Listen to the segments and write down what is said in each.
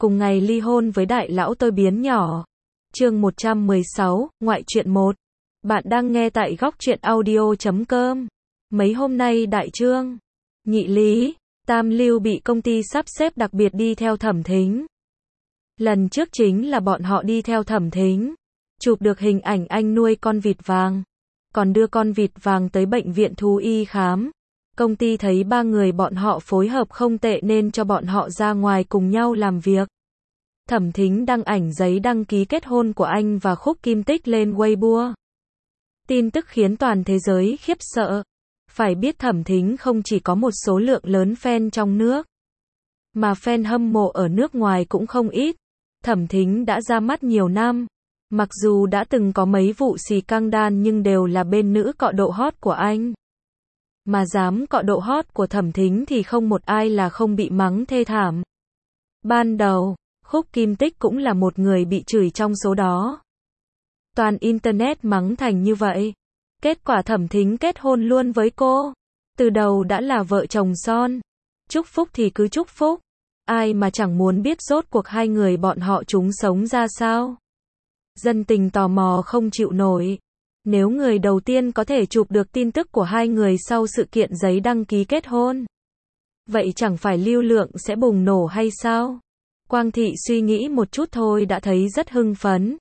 cùng ngày ly hôn với đại lão tôi biến nhỏ. Chương 116, ngoại truyện 1. Bạn đang nghe tại góc truyện audio.com. Mấy hôm nay Đại Trương, Nhị Lý, Tam Lưu bị công ty sắp xếp đặc biệt đi theo Thẩm Thính. Lần trước chính là bọn họ đi theo Thẩm Thính, chụp được hình ảnh anh nuôi con vịt vàng, còn đưa con vịt vàng tới bệnh viện thú y khám. Công ty thấy ba người bọn họ phối hợp không tệ nên cho bọn họ ra ngoài cùng nhau làm việc. Thẩm Thính đăng ảnh giấy đăng ký kết hôn của anh và Khúc Kim Tích lên Weibo. Tin tức khiến toàn thế giới khiếp sợ. Phải biết Thẩm Thính không chỉ có một số lượng lớn fan trong nước, mà fan hâm mộ ở nước ngoài cũng không ít. Thẩm Thính đã ra mắt nhiều năm. Mặc dù đã từng có mấy vụ xì căng đan nhưng đều là bên nữ cọ độ hot của anh. Mà dám cọ độ hot của Thẩm Thính thì không một ai là không bị mắng thê thảm. Ban đầu, Khúc Kim Tích cũng là một người bị chửi trong số đó. Toàn internet mắng thành như vậy. Kết quả Thẩm Thính kết hôn luôn với cô. Từ đầu đã là vợ chồng son. Chúc phúc thì cứ chúc phúc. Ai mà chẳng muốn biết rốt cuộc hai người bọn họ chúng sống ra sao. Dân tình tò mò không chịu nổi. Nếu người đầu tiên có thể chụp được tin tức của hai người sau sự kiện giấy đăng ký kết hôn, vậy chẳng phải lưu lượng sẽ bùng nổ hay sao? Quang Thị suy nghĩ một chút thôi đã thấy rất hưng phấn.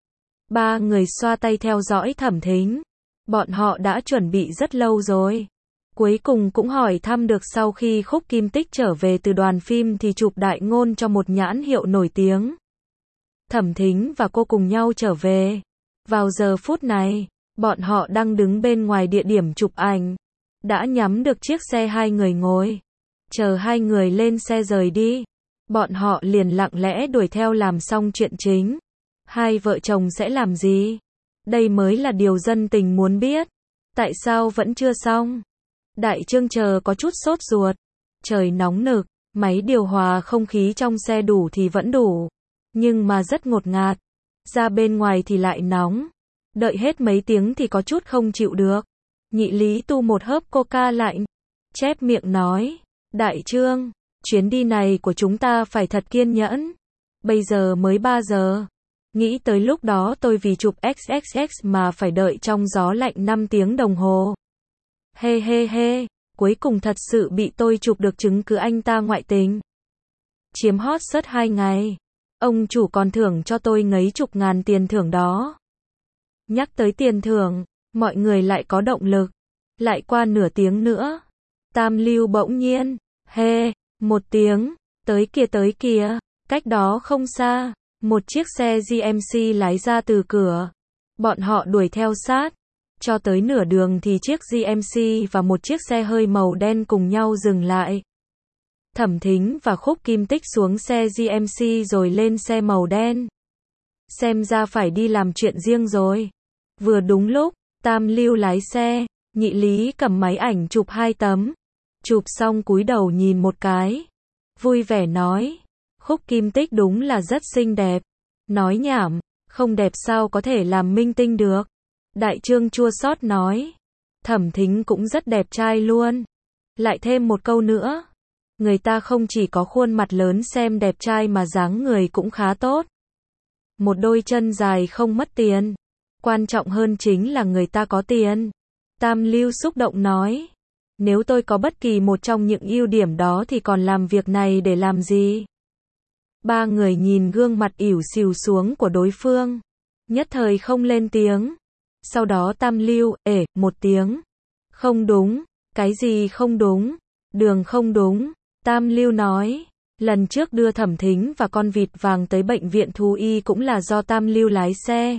Ba người xoa tay theo dõi Thẩm Thính. Bọn họ đã chuẩn bị rất lâu rồi. Cuối cùng cũng hỏi thăm được sau khi Khúc Kim Tích trở về từ đoàn phim thì chụp đại ngôn cho một nhãn hiệu nổi tiếng. Thẩm Thính và cô cùng nhau trở về. Vào giờ phút này, bọn họ đang đứng bên ngoài địa điểm chụp ảnh. Đã nhắm được chiếc xe hai người ngồi. Chờ hai người lên xe rời đi. Bọn họ liền lặng lẽ đuổi theo làm xong chuyện chính. Hai vợ chồng sẽ làm gì? Đây mới là điều dân tình muốn biết. Tại sao vẫn chưa xong? Đại Trương chờ có chút sốt ruột. Trời nóng nực, máy điều hòa không khí trong xe đủ thì vẫn đủ. Nhưng mà rất ngột ngạt. Ra bên ngoài thì lại nóng. Đợi hết mấy tiếng thì có chút không chịu được. Nhị Lý tu một hớp coca lạnh. Chép miệng nói. Đại Trương, chuyến đi này của chúng ta phải thật kiên nhẫn. Bây giờ mới 3 giờ. Nghĩ tới lúc đó tôi vì chụp XXX mà phải đợi trong gió lạnh 5 tiếng đồng hồ. Hê hê hê, cuối cùng thật sự bị tôi chụp được chứng cứ anh ta ngoại tình. Chiếm hot search 2 ngày. Ông chủ còn thưởng cho tôi mấy chục ngàn tiền thưởng đó. Nhắc tới tiền thưởng, mọi người lại có động lực. Lại qua nửa tiếng nữa. Tam Lưu bỗng nhiên, hê, 1 tiếng, tới kìa, cách đó không xa. Một chiếc xe GMC lái ra từ cửa. Bọn họ đuổi theo sát. Cho tới nửa đường thì chiếc GMC và một chiếc xe hơi màu đen cùng nhau dừng lại. Thẩm Thính và Khúc Kim Tích xuống xe GMC rồi lên xe màu đen. Xem ra phải đi làm chuyện riêng rồi. Vừa đúng lúc, Tam Lưu lái xe, Nhị Lý cầm máy ảnh chụp 2 tấm. Chụp xong cúi đầu nhìn một cái. Vui vẻ nói. Khúc Kim Tích đúng là rất xinh đẹp. Nói nhảm, không đẹp sao có thể làm minh tinh được. Đại Trương chua xót nói. Thẩm Thính cũng rất đẹp trai luôn. Lại thêm một câu nữa. Người ta không chỉ có khuôn mặt lớn xem đẹp trai mà dáng người cũng khá tốt. Một đôi chân dài không mất tiền. Quan trọng hơn chính là người ta có tiền. Tam Lưu xúc động nói. Nếu tôi có bất kỳ một trong những ưu điểm đó thì còn làm việc này để làm gì? Ba người nhìn gương mặt ỉu xìu xuống của đối phương. Nhất thời không lên tiếng. Sau đó Tam Lưu, một tiếng. Không đúng. Cái gì không đúng? Đường không đúng. Tam Lưu nói. Lần trước đưa Thẩm Thính và con vịt vàng tới bệnh viện thú y cũng là do Tam Lưu lái xe.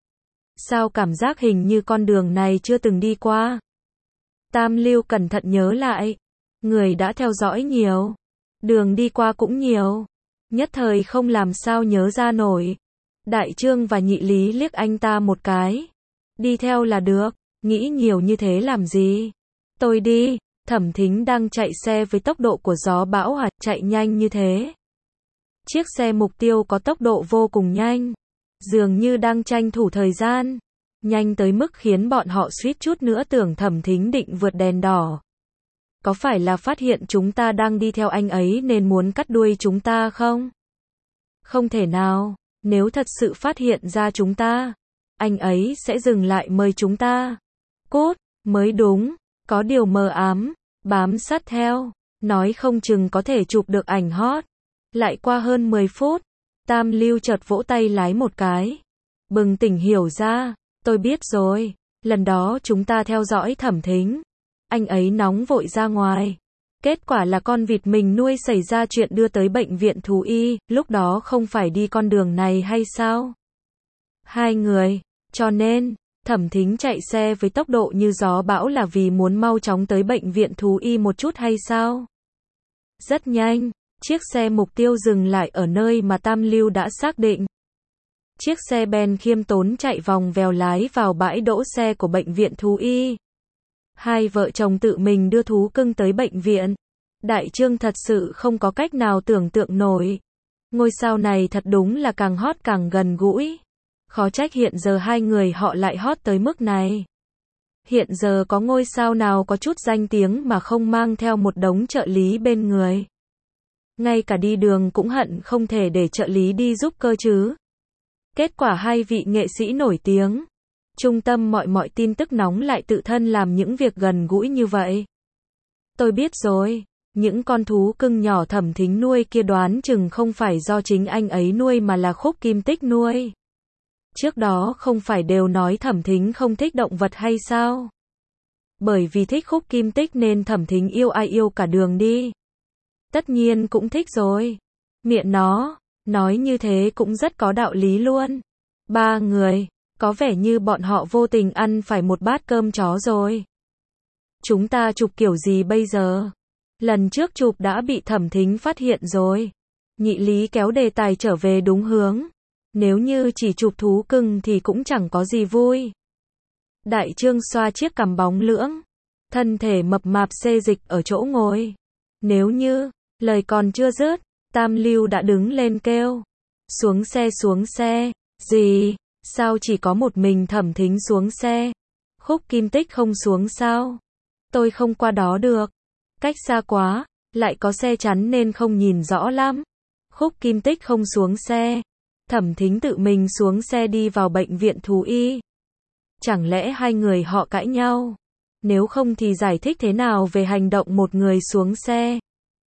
Sao cảm giác hình như con đường này chưa từng đi qua? Tam Lưu cẩn thận nhớ lại. Người đã theo dõi nhiều. Đường đi qua cũng nhiều. Nhất thời không làm sao nhớ ra nổi. Đại Trương và Nhị Lý liếc anh ta một cái. Đi theo là được, nghĩ nhiều như thế làm gì? Tôi đi. Thẩm Thính đang chạy xe với tốc độ của gió bão chạy nhanh như thế. Chiếc xe mục tiêu có tốc độ vô cùng nhanh. Dường như đang tranh thủ thời gian. Nhanh tới mức khiến bọn họ suýt chút nữa tưởng Thẩm Thính định vượt đèn đỏ. Có phải là phát hiện chúng ta đang đi theo anh ấy nên muốn cắt đuôi chúng ta không? Không thể nào, nếu thật sự phát hiện ra chúng ta, anh ấy sẽ dừng lại mời chúng ta. Cốt, mới đúng, có điều mờ ám, bám sát theo, nói không chừng có thể chụp được ảnh hot. Lại qua hơn 10 phút, Tam Lưu chợt vỗ tay lái một cái. Bừng tỉnh hiểu ra, tôi biết rồi, lần đó chúng ta theo dõi Thẩm Thính. Anh ấy nóng vội ra ngoài. Kết quả là con vịt mình nuôi xảy ra chuyện đưa tới bệnh viện thú y, lúc đó không phải đi con đường này hay sao? Hai người, cho nên, Thẩm Thính chạy xe với tốc độ như gió bão là vì muốn mau chóng tới bệnh viện thú y một chút hay sao? Rất nhanh, chiếc xe mục tiêu dừng lại ở nơi mà Tam Lưu đã xác định. Chiếc xe Ben khiêm tốn chạy vòng vèo lái vào bãi đỗ xe của bệnh viện thú y. Hai vợ chồng tự mình đưa thú cưng tới bệnh viện. Đại Trương thật sự không có cách nào tưởng tượng nổi. Ngôi sao này thật đúng là càng hot càng gần gũi. Khó trách hiện giờ hai người họ lại hot tới mức này. Hiện giờ có ngôi sao nào có chút danh tiếng mà không mang theo một đống trợ lý bên người. Ngay cả đi đường cũng hận không thể để trợ lý đi giúp cơ chứ. Kết quả hai vị nghệ sĩ nổi tiếng, trung tâm mọi tin tức nóng lại tự thân làm những việc gần gũi như vậy. Tôi biết rồi, những con thú cưng nhỏ Thẩm Thính nuôi kia đoán chừng không phải do chính anh ấy nuôi mà là Khúc Kim Tích nuôi. Trước đó không phải đều nói Thẩm Thính không thích động vật hay sao? Bởi vì thích Khúc Kim Tích nên Thẩm Thính yêu ai yêu cả đường đi. Tất nhiên cũng thích rồi. Miệng nó, nói như thế cũng rất có đạo lý luôn. Ba người, có vẻ như bọn họ vô tình ăn phải một bát cơm chó rồi. Chúng ta chụp kiểu gì bây giờ? Lần trước chụp đã bị Thẩm Thính phát hiện rồi. Nhị Lý kéo đề tài trở về đúng hướng. Nếu như chỉ chụp thú cưng thì cũng chẳng có gì vui. Đại Trương xoa chiếc cằm bóng lưỡng, thân thể mập mạp xê dịch ở chỗ ngồi. Nếu như, lời còn chưa dứt, Tam Lưu đã đứng lên kêu. Xuống xe, gì? Sao chỉ có một mình Thẩm Thính xuống xe? Khúc Kim Tích không xuống sao? Tôi không qua đó được. Cách xa quá, lại có xe chắn nên không nhìn rõ lắm. Khúc Kim Tích không xuống xe. Thẩm Thính tự mình xuống xe đi vào bệnh viện thú y. Chẳng lẽ hai người họ cãi nhau? Nếu không thì giải thích thế nào về hành động một người xuống xe?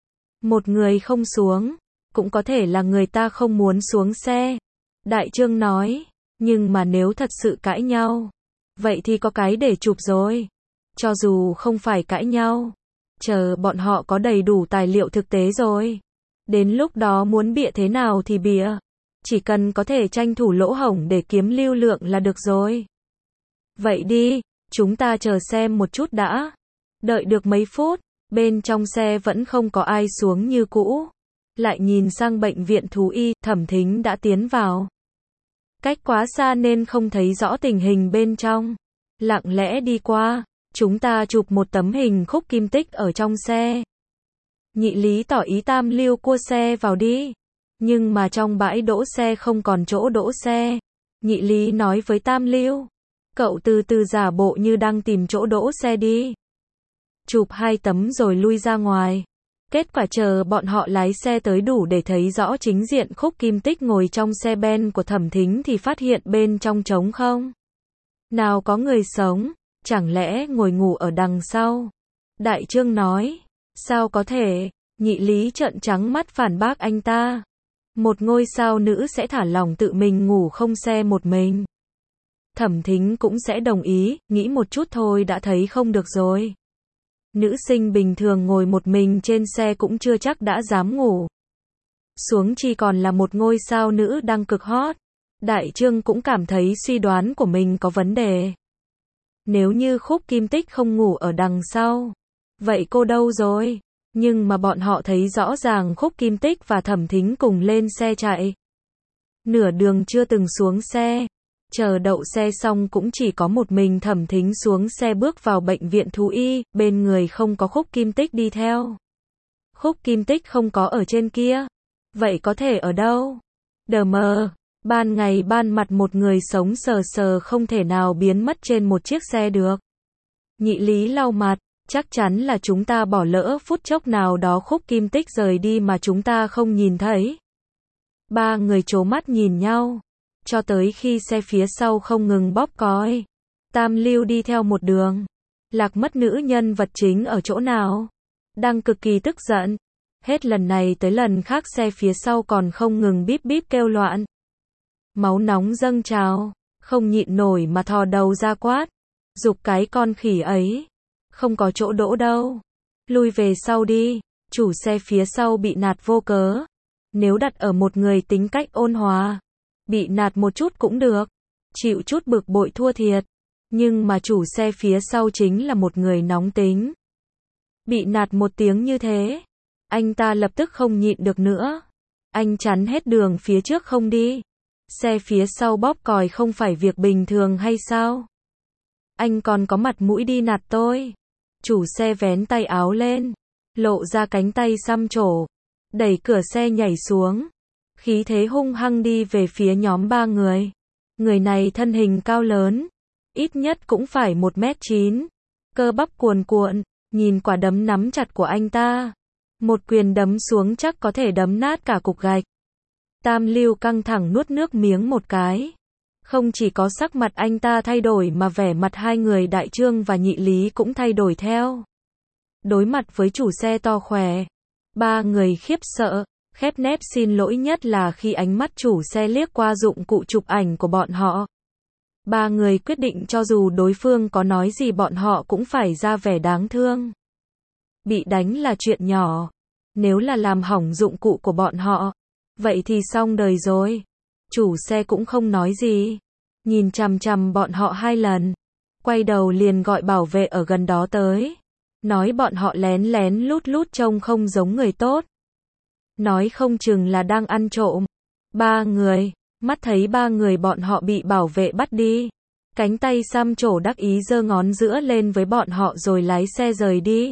Một người không xuống, cũng có thể là người ta không muốn xuống xe. Đại Trương nói, nhưng mà nếu thật sự cãi nhau, vậy thì có cái để chụp rồi. Cho dù không phải cãi nhau, chờ bọn họ có đầy đủ tài liệu thực tế rồi. Đến lúc đó muốn bịa thế nào thì bịa. Chỉ cần có thể tranh thủ lỗ hổng để kiếm lưu lượng là được rồi. Vậy đi, chúng ta chờ xem một chút đã. Đợi được mấy phút, bên trong xe vẫn không có ai xuống như cũ. Lại nhìn sang bệnh viện thú y, Thẩm Thính đã tiến vào. Cách quá xa nên không thấy rõ tình hình bên trong. Lặng lẽ đi qua, chúng ta chụp một tấm hình Khúc Kim Tích ở trong xe. Nhị Lý tỏ ý Tam Lưu cua xe vào đi. Nhưng mà trong bãi đỗ xe không còn chỗ đỗ xe. Nhị Lý nói với Tam Lưu, cậu từ từ giả bộ như đang tìm chỗ đỗ xe đi. Chụp 2 tấm rồi lui ra ngoài. Kết quả chờ bọn họ lái xe tới đủ để thấy rõ chính diện Khúc Kim Tích ngồi trong xe Ben của Thẩm Thính thì phát hiện bên trong trống không. Nào có người sống, chẳng lẽ ngồi ngủ ở đằng sau? Đại Trương nói, sao có thể? Nhị Lý trợn trắng mắt phản bác anh ta. Một ngôi sao nữ sẽ thả lỏng tự mình ngủ không xe một mình. Thẩm Thính cũng sẽ đồng ý, nghĩ một chút thôi đã thấy không được rồi. Nữ sinh bình thường ngồi một mình trên xe cũng chưa chắc đã dám ngủ. Xuống chỉ còn là một ngôi sao nữ đang cực hot. Đại Trương cũng cảm thấy suy đoán của mình có vấn đề. Nếu như Khúc Kim Tích không ngủ ở đằng sau, vậy cô đâu rồi? Nhưng mà bọn họ thấy rõ ràng Khúc Kim Tích và Thẩm Thính cùng lên xe chạy. Nửa đường chưa từng xuống xe. Chờ đậu xe xong cũng chỉ có một mình Thẩm Thính xuống xe bước vào bệnh viện thú y, bên người không có Khúc Kim Tích đi theo. Khúc Kim Tích không có ở trên kia. Vậy có thể ở đâu? Đờ mờ, ban ngày ban mặt một người sống sờ sờ không thể nào biến mất trên một chiếc xe được. Nhị Lý lau mặt, chắc chắn là chúng ta bỏ lỡ phút chốc nào đó Khúc Kim Tích rời đi mà chúng ta không nhìn thấy. Ba người trố mắt nhìn nhau, cho tới khi xe phía sau không ngừng bóp còi. Tam Lưu đi theo một đường, lạc mất nữ nhân vật chính ở chỗ nào. Đang cực kỳ tức giận. Hết lần này tới lần khác xe phía sau còn không ngừng bíp bíp kêu loạn. Máu nóng dâng trào, không nhịn nổi mà thò đầu ra quát. Giục cái con khỉ ấy. Không có chỗ đỗ đâu. Lui về sau đi. Chủ xe phía sau bị nạt vô cớ. Nếu đặt ở một người tính cách ôn hòa, bị nạt một chút cũng được. Chịu chút bực bội thua thiệt. Nhưng mà chủ xe phía sau chính là một người nóng tính. Bị nạt một tiếng như thế, anh ta lập tức không nhịn được nữa. Anh chắn hết đường phía trước không đi. Xe phía sau bóp còi không phải việc bình thường hay sao? Anh còn có mặt mũi đi nạt tôi. Chủ xe vén tay áo lên, lộ ra cánh tay xăm trổ, đẩy cửa xe nhảy xuống. Khí thế hung hăng đi về phía nhóm ba người. Người này thân hình cao lớn, ít nhất cũng phải 1m9, cơ bắp cuồn cuộn, nhìn quả đấm nắm chặt của anh ta. Một quyền đấm xuống chắc có thể đấm nát cả cục gạch. Tam Lưu căng thẳng nuốt nước miếng một cái. Không chỉ có sắc mặt anh ta thay đổi mà vẻ mặt hai người Đại Trương và Nhị Lý cũng thay đổi theo. Đối mặt với chủ xe to khỏe, ba người khiếp sợ, khép nép xin lỗi, nhất là khi ánh mắt chủ xe liếc qua dụng cụ chụp ảnh của bọn họ. Ba người quyết định cho dù đối phương có nói gì bọn họ cũng phải ra vẻ đáng thương. Bị đánh là chuyện nhỏ. Nếu là làm hỏng dụng cụ của bọn họ, vậy thì xong đời rồi. Chủ xe cũng không nói gì. Nhìn chằm chằm bọn họ 2 lần. Quay đầu liền gọi bảo vệ ở gần đó tới. Nói bọn họ lén lén lút lút trông không giống người tốt. Nói không chừng là đang ăn trộm. Ba người, mắt thấy ba người bọn họ bị bảo vệ bắt đi. Cánh tay xăm trổ đắc ý giơ ngón giữa lên với bọn họ rồi lái xe rời đi.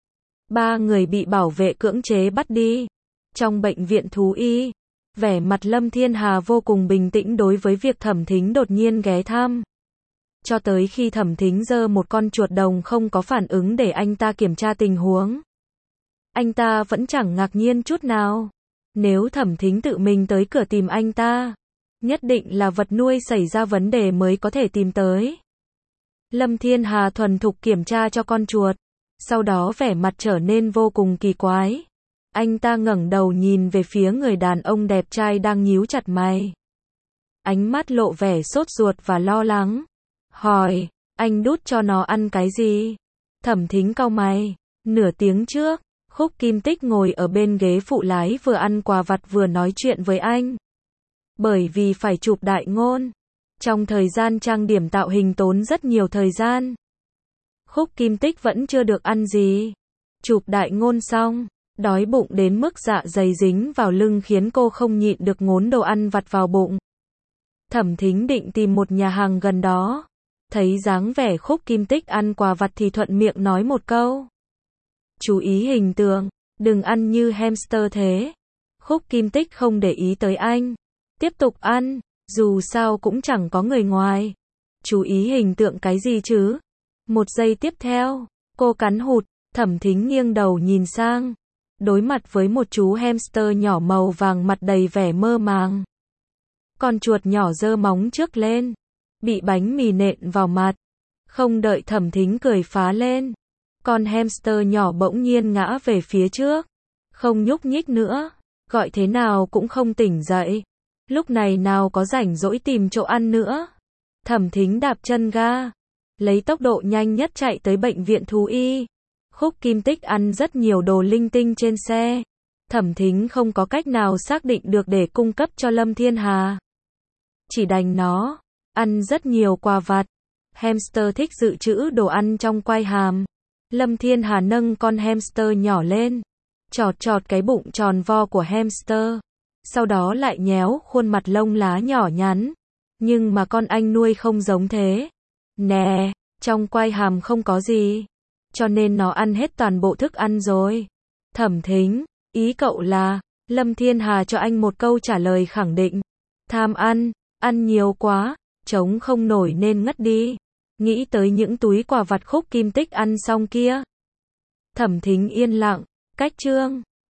Ba người bị bảo vệ cưỡng chế bắt đi. Trong bệnh viện thú y, vẻ mặt Lâm Thiên Hà vô cùng bình tĩnh đối với việc Thẩm Thính đột nhiên ghé thăm. Cho tới khi Thẩm Thính giơ một con chuột đồng không có phản ứng để anh ta kiểm tra tình huống. Anh ta vẫn chẳng ngạc nhiên chút nào. Nếu Thẩm Thính tự mình tới cửa tìm anh ta, nhất định là vật nuôi xảy ra vấn đề mới có thể tìm tới. Lâm Thiên Hà thuần thục kiểm tra cho con chuột. Sau đó vẻ mặt trở nên vô cùng kỳ quái. Anh ta ngẩng đầu nhìn về phía người đàn ông đẹp trai đang nhíu chặt mày. Ánh mắt lộ vẻ sốt ruột và lo lắng. Hỏi, anh đút cho nó ăn cái gì? Thẩm Thính cau mày. Nửa tiếng trước, Khúc Kim Tích ngồi ở bên ghế phụ lái vừa ăn quà vặt vừa nói chuyện với anh. Bởi vì phải chụp đại ngôn. Trong thời gian trang điểm tạo hình tốn rất nhiều thời gian. Khúc Kim Tích vẫn chưa được ăn gì. Chụp đại ngôn xong, đói bụng đến mức dạ dày dính vào lưng khiến cô không nhịn được ngốn đồ ăn vặt vào bụng. Thẩm Thính định tìm một nhà hàng gần đó. Thấy dáng vẻ Khúc Kim Tích ăn quà vặt thì thuận miệng nói một câu. Chú ý hình tượng, đừng ăn như hamster thế. Khúc Kim Tích không để ý tới anh. Tiếp tục ăn, dù sao cũng chẳng có người ngoài. Chú ý hình tượng cái gì chứ? Một giây tiếp theo, cô cắn hụt. Thẩm Thính nghiêng đầu nhìn sang. Đối mặt với một chú hamster nhỏ màu vàng mặt đầy vẻ mơ màng. Con chuột nhỏ giơ móng trước lên. Bị bánh mì nện vào mặt. Không đợi Thẩm Thính cười phá lên. Con hamster nhỏ bỗng nhiên ngã về phía trước. Không nhúc nhích nữa. Gọi thế nào cũng không tỉnh dậy. Lúc này nào có rảnh rỗi tìm chỗ ăn nữa. Thẩm Thính đạp chân ga. Lấy tốc độ nhanh nhất chạy tới bệnh viện thú y. Khúc Kim Tích ăn rất nhiều đồ linh tinh trên xe. Thẩm Thính không có cách nào xác định được để cung cấp cho Lâm Thiên Hà. Chỉ đành nó ăn rất nhiều quà vặt. Hamster thích dự trữ đồ ăn trong quai hàm. Lâm Thiên Hà nâng con hamster nhỏ lên, chọt chọt cái bụng tròn vo của hamster. Sau đó lại nhéo khuôn mặt lông lá nhỏ nhắn. Nhưng mà con anh nuôi không giống thế. Nè, trong quai hàm không có gì. Cho nên nó ăn hết toàn bộ thức ăn rồi. Thẩm Thính, ý cậu là, Lâm Thiên Hà cho anh một câu trả lời khẳng định. Tham ăn nhiều quá, chống không nổi nên ngất đi. Nghĩ tới những túi quà vặt Khúc Kim Tích ăn xong kia. Thẩm Thính yên lặng, cách chương.